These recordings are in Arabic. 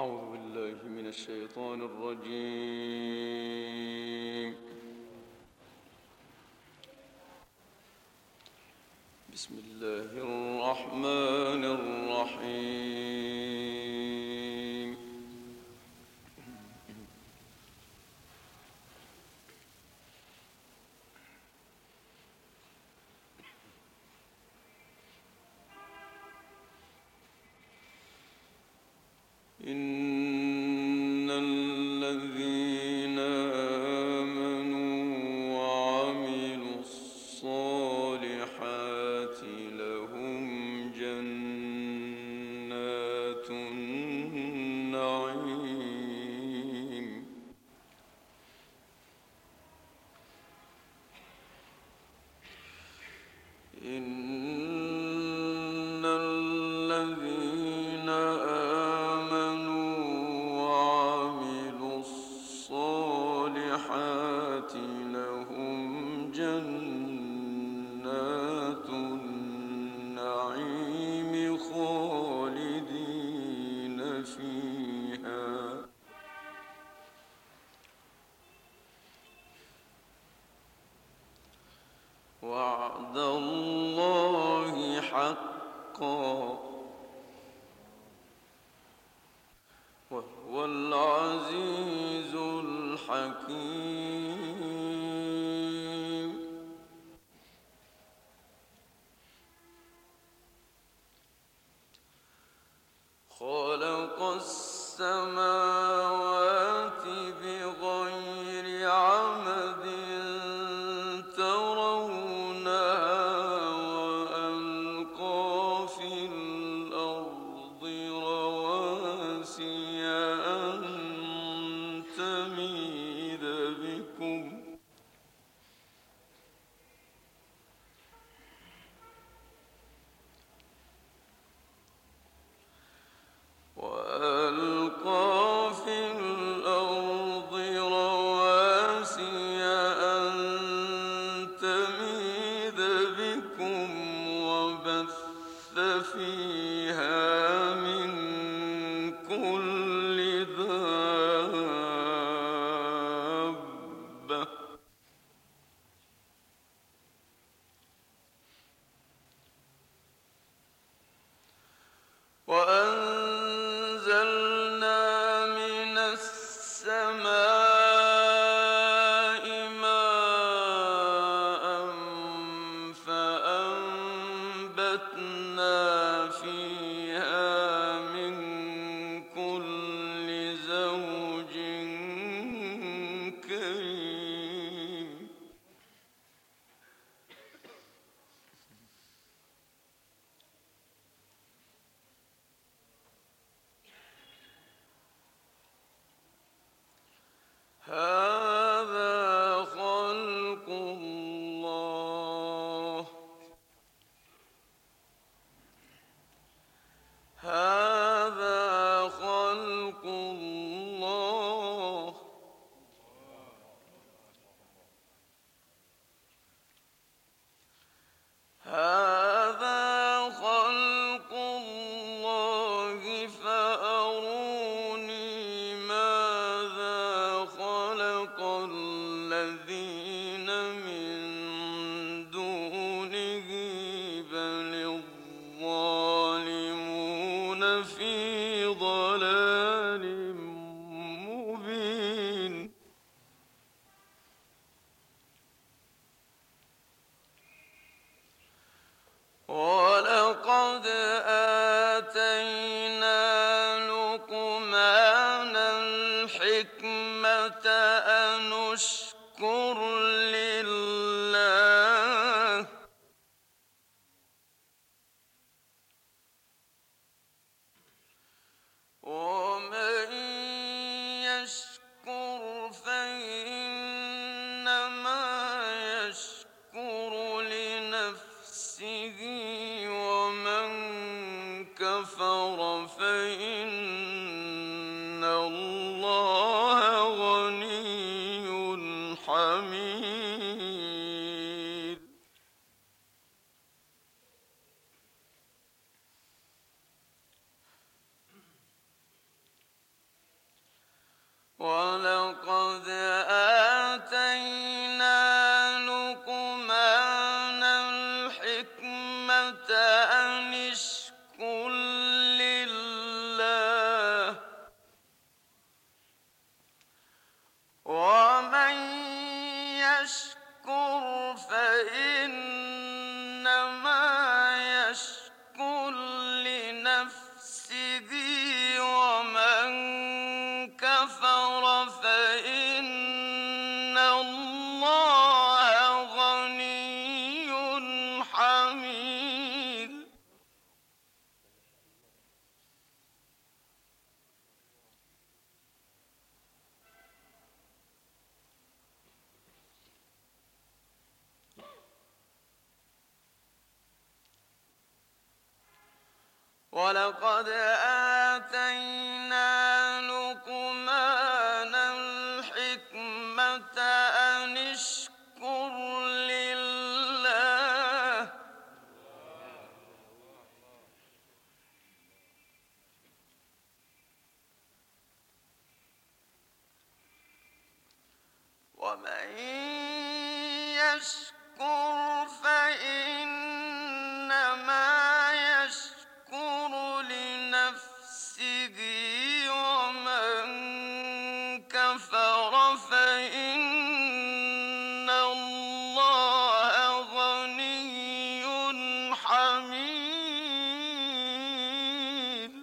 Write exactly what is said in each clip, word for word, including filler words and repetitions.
أعوذ بالله من الشيطان الرجيم. بسم الله الرحمن الرحيم. إن الذين آمنوا وعملوا الصالحات لهم جنات النعيم. إن الذين آمنوا وعملوا الصالحات لهم جنات النعيم خالدين فيها. وعد الله حقا وهو العزيز الحكيم. خلق السماوات بغير عمد ترونها وألقى في الأرض رواسي أن تميد بكم وألقى في الأرض رواسي أن تميد بكم وبث فيها من كل دابة وأنزلنا من السماء ماء فأنبتنا فيها من كل زوج كريم. هذا خلق الله هذا خلق الله هذا خلق الله فأروني ماذا خلق الذين من دونه بل الظالمون في ضلال مبين. ولقد آتينا لقمان الحكمة أن اشكر لله ومن يشكر فإنما يشكر لنفسه ومن كفر فإن الله غني حميد. ومن يشكر فإنما يشكر لنفسه ومن كفر فإن الله غني حميد.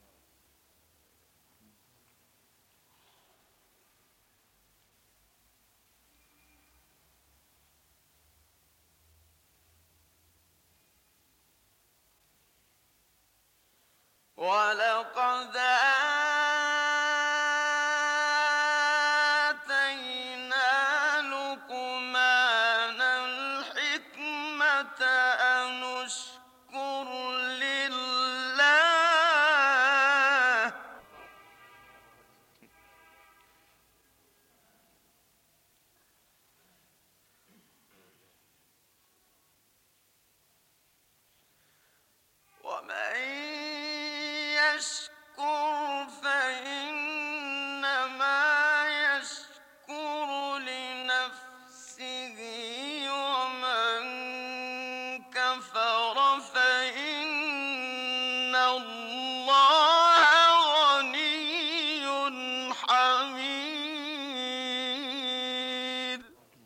ولقد آتينا لقمان الحكمة أن اشكر لله ومن يشكر فإنما يشكر لنفسه ومن كفر فإن الله غني حميد.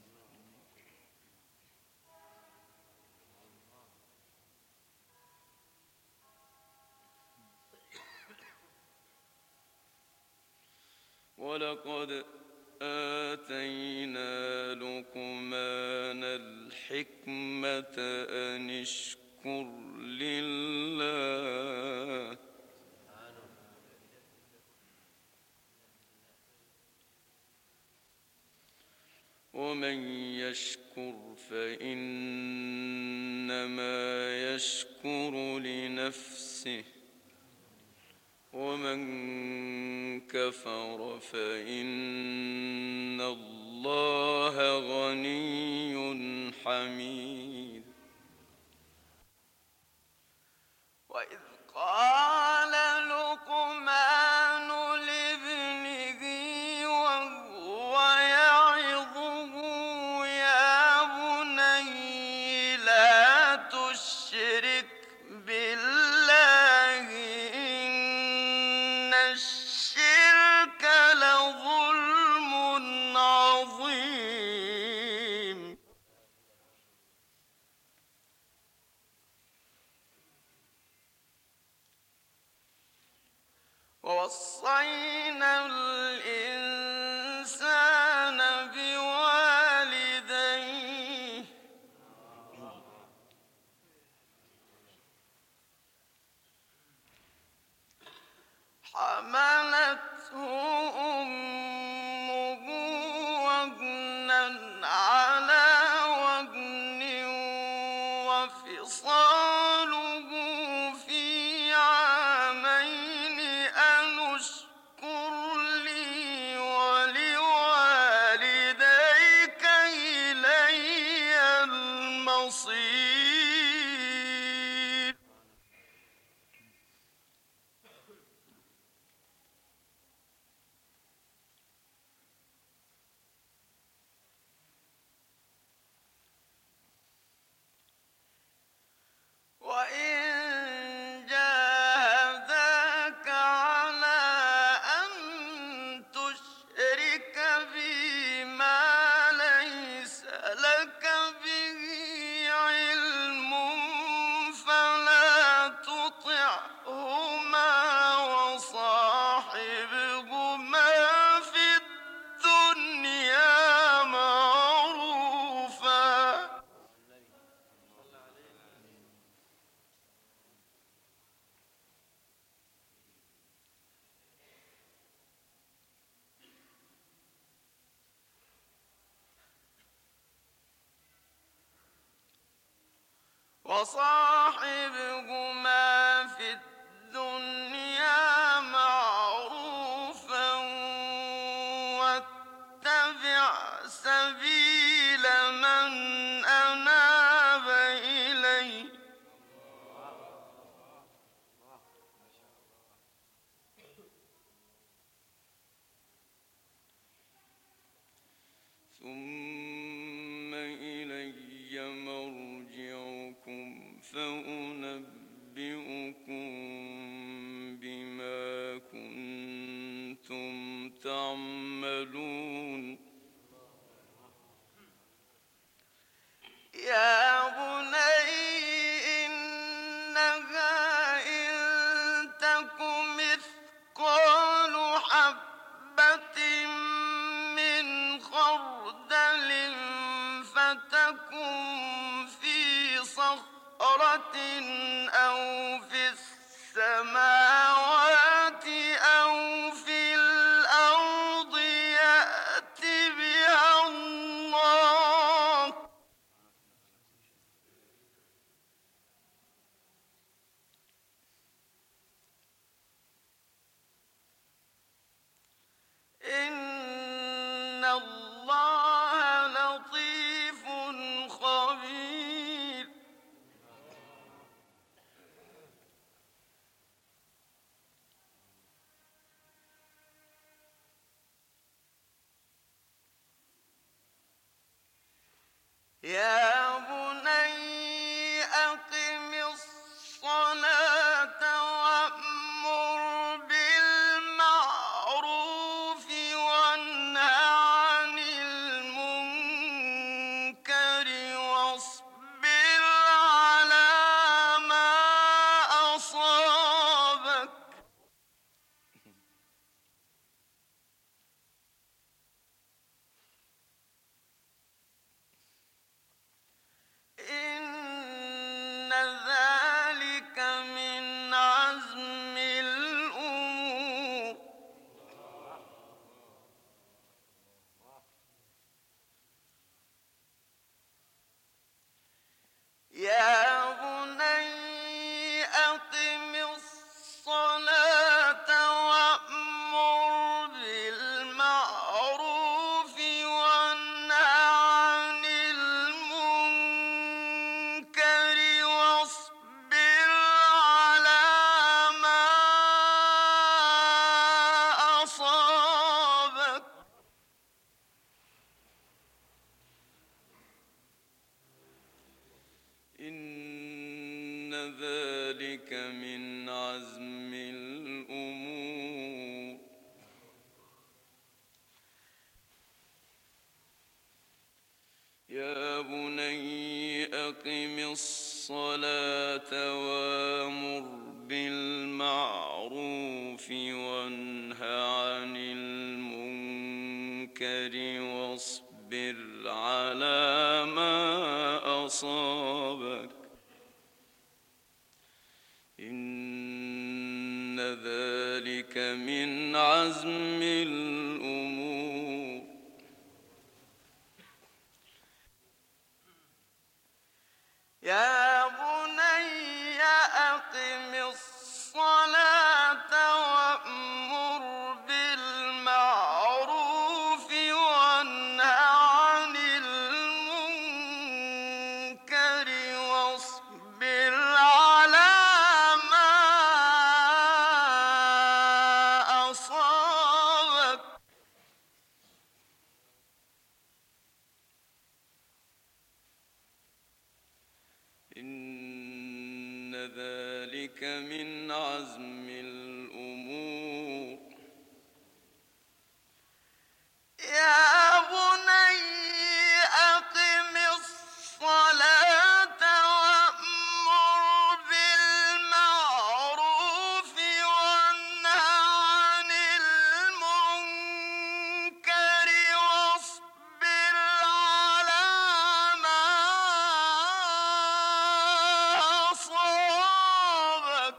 ولقد آتينا لقمان الحكمة أن اشكر لله ومن يشكر فإنما يشكر لنفسه ومن كفر فإن الله غني حميد. وإذ قال لقمان لابنه وهو يعظه يا بني لا تشرك بالله إن الشرك لظلم عظيم. ووصينا الإنسان بوالديه حملته أمه وهنا على وهن وفصاله في عامين أن اشكر لي ولوالديك إلي المصير. وإن جاهداك على أن تشرك بي ما ليس لك به علم فلا تطعهما وصاحبهما في الدنيا معروفا وصاحبهما في الدنيا معروفا واتبع سبيل من أناب إلي مرجعكم فأنبئكم بما كنتم تعملون يا بني إنها إن تك مثقال حبة من خردل فتكن في صخرة أو في السماوات أو في الأرض يأت بها الله إن الله لطيف خبير يا بني أقم الصلاة وأمر بالمعروف وانه عن المنكر واصبر على ما أصابك إن ذلك من عزم الأمور يا بني أقم الصلاة وأمر بالمعروف وانه عن المنكر واصبر على ما أصابك إن ذلك من عزم الأمور يا بني أقم الصلاة وأمر بالمعروف وانه عن المنكر واصبر على ما أصابك إن ذلك من عزم الأمور يا بني أقم الصلاة وأمر بالمعروف وانه عن المنكر واصبر على ما أصابك إن ذلك من عزم الأمور يا بني أقم الصلاة وأمر بالمعروف وانه عن المنكر واصبر على ما أصابك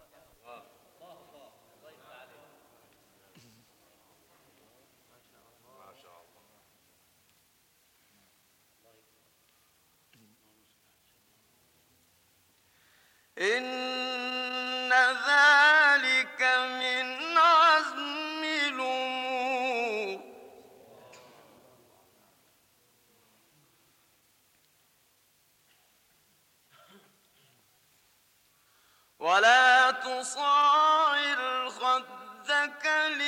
إن ذلك من عزم الأمور ولا تصاعر خدك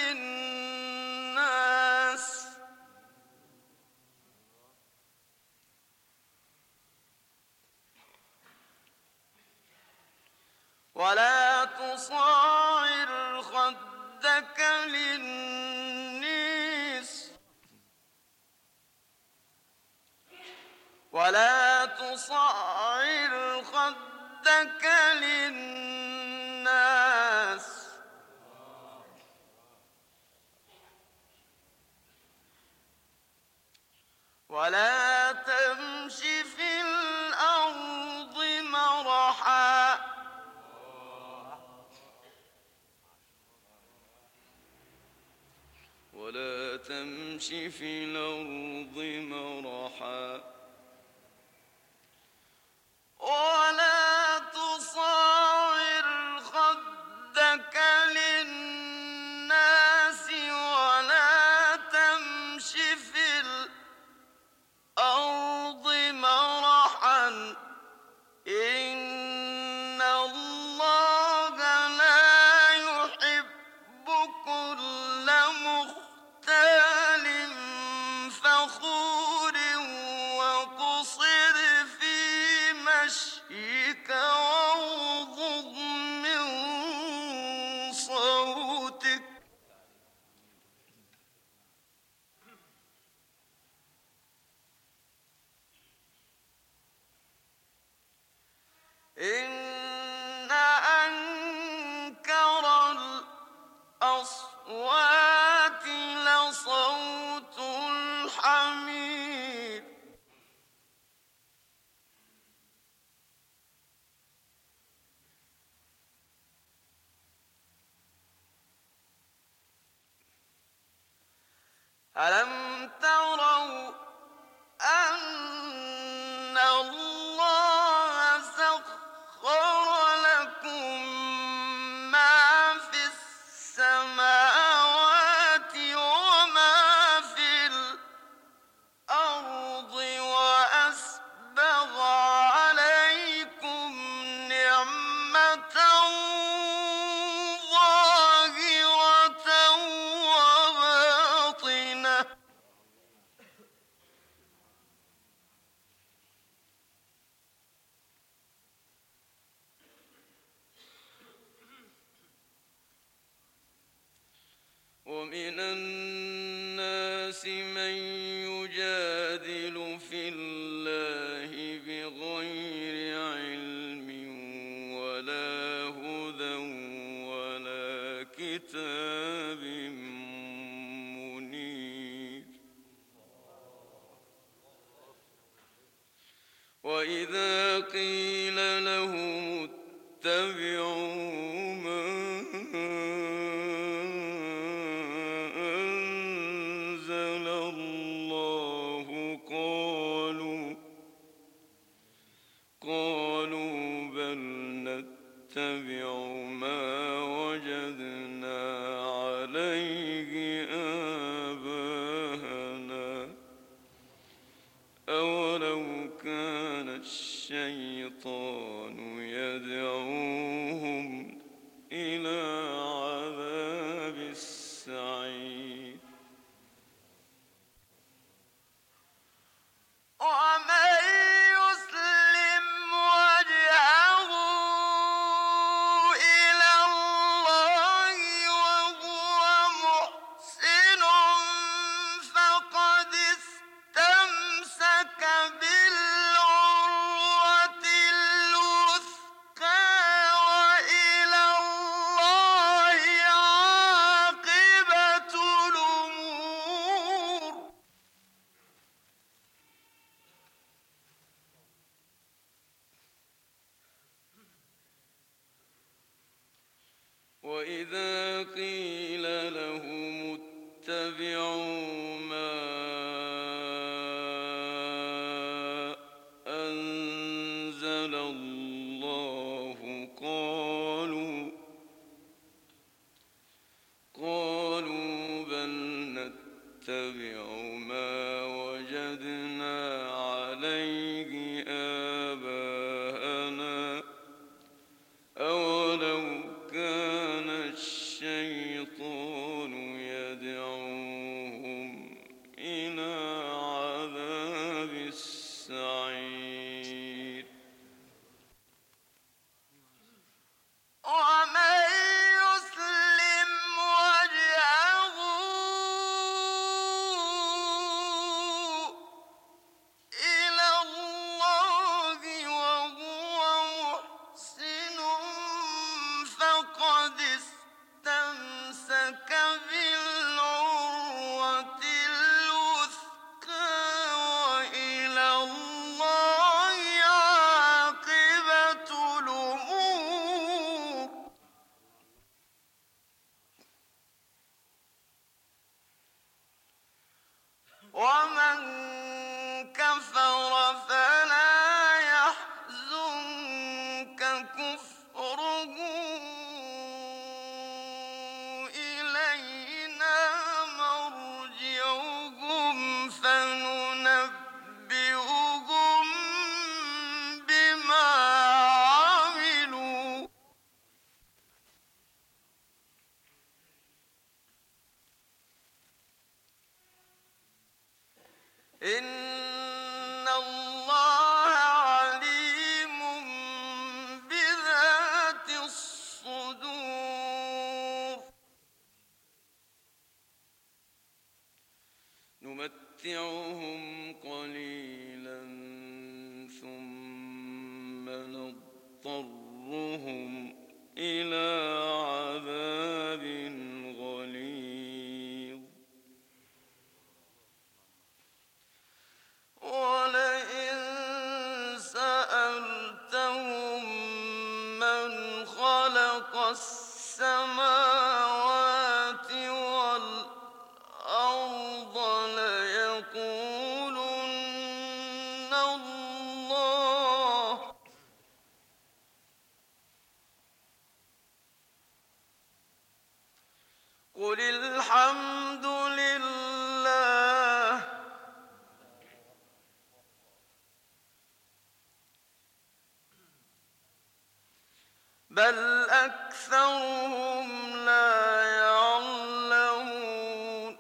للناس. تصاعر خدك للناس ولا تصعر خدك للناس ولا تمش في الأرض مرحا ولا تمش في الأرض مرحا ولا تصعر خدك للناس ولا تمش في الأرض مرحا إن الله لا يحب كل مختال فخور وقصر في مشيك واغضض من صوتك إن أنكر الأصوات لصوت الحمير ألم تروا أن الله سخر لكم ما في السماوات وما في الأرض وأسبغ عليكم نعمة ظاهرة وباطنة ومن الناس من يجادل في الله بغير علم ولا هدى ولا كتاب منير وإذا قيل لهم اتبعوا ما أنزل الله قالوا قالوا بل نتبع ما وجدنا عليه آباءنا أولو كان الشيطان يدعوهم إلى عذاب السعير ومن يسلم وجهه إلى الله وهو محسن فقد استمسك بالعروة الوثقى وإلى الله عاقبة الأمور وإذا قيل لهم اتبعوا ما أنزل الله قالوا قالوا بل نتبع ما وجدنا عليه آباءنا أولو كان الشيطان إن الله عليم بذات الصدور نمتعهم قليلا ثم نضطرهم إلى عذاب غليظ ولئن سألتهم من خلق السماوات والأرض ليقولن الله قل الحمد لله بل أكثرهم لا يعلمون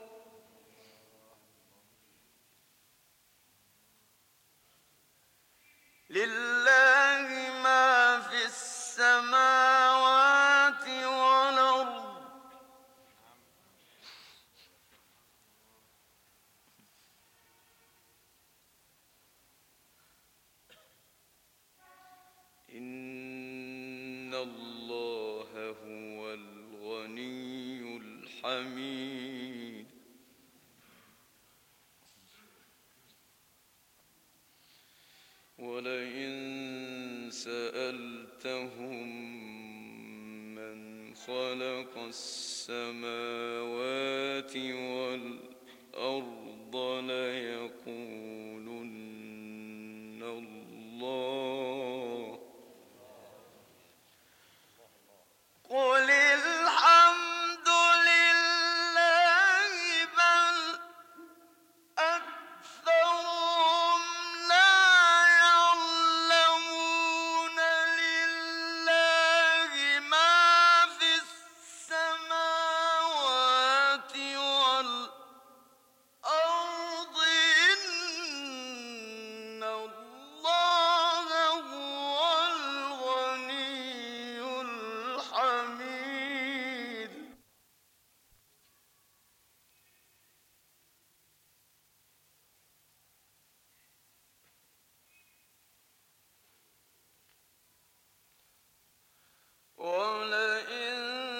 لله ما في السماوات والأرض إن الله هو الغني الحميد ولئن سألتهم من خلق السماوات والأرض ليقولن الله قل الحمد لله بل أكثرهم لا يعلمون لله ما في السماوات والأرض إن الله هو الغني الحميد ولئن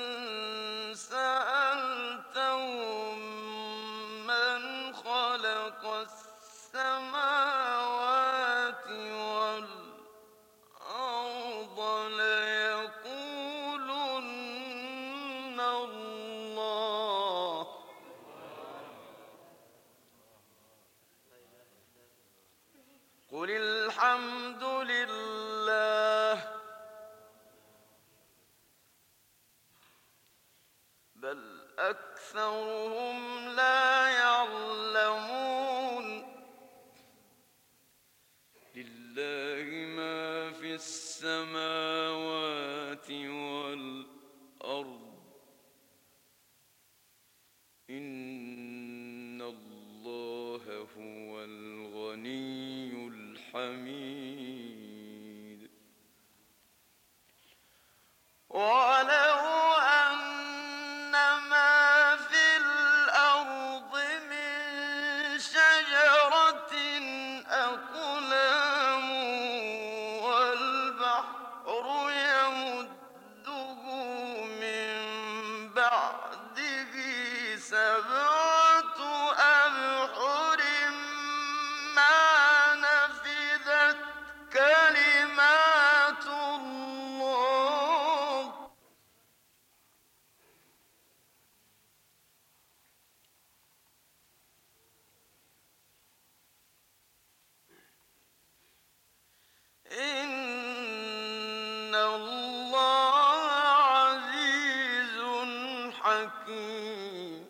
سألتهم من خلق السماوات والأرض ليقولن الله قل الحمد لله بل أكثرهم لا يعلمون لله ما في السماوات والأرض إن الله هو الغني الحميد ولو أن ما في الأرض من شجرة أقلام والبحر يمده من بعده سبعة أبحر ما نفذت كلمات الله إن الله عزيز حكيم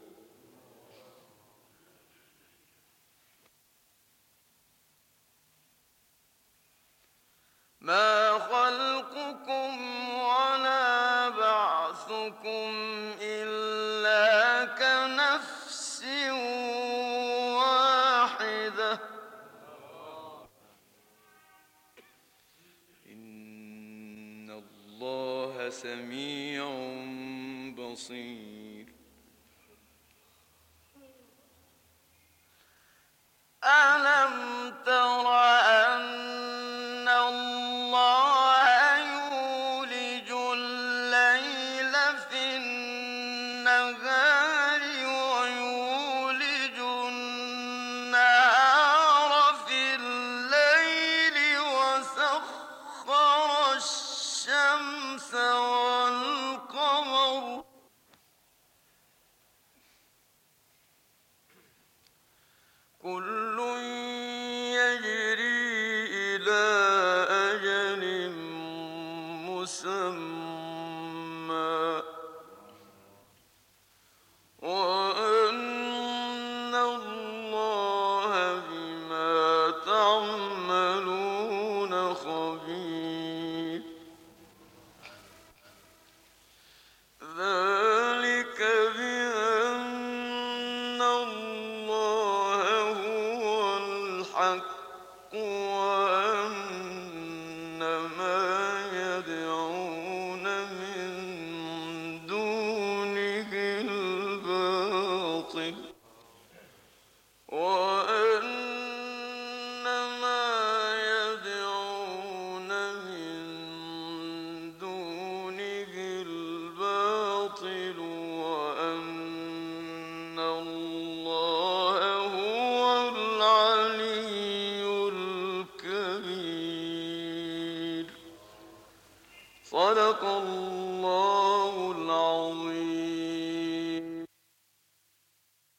ما خلقكم ولا بعثكم إلا كنفس واحدة سميع بصير. ألم تر أن الله يولج الليل في النهار ويولج النهار في الليل وسخر الشمس والقمر كل يجري إلى أجل مسمى وأن الله بما تعملون خبير. ذلك بأن الله هو الحق وأن ما يدعون من دونه الباطل وأن ما يدعون من دونه الباطل وأن الله هو العلي الكبير. صدق الله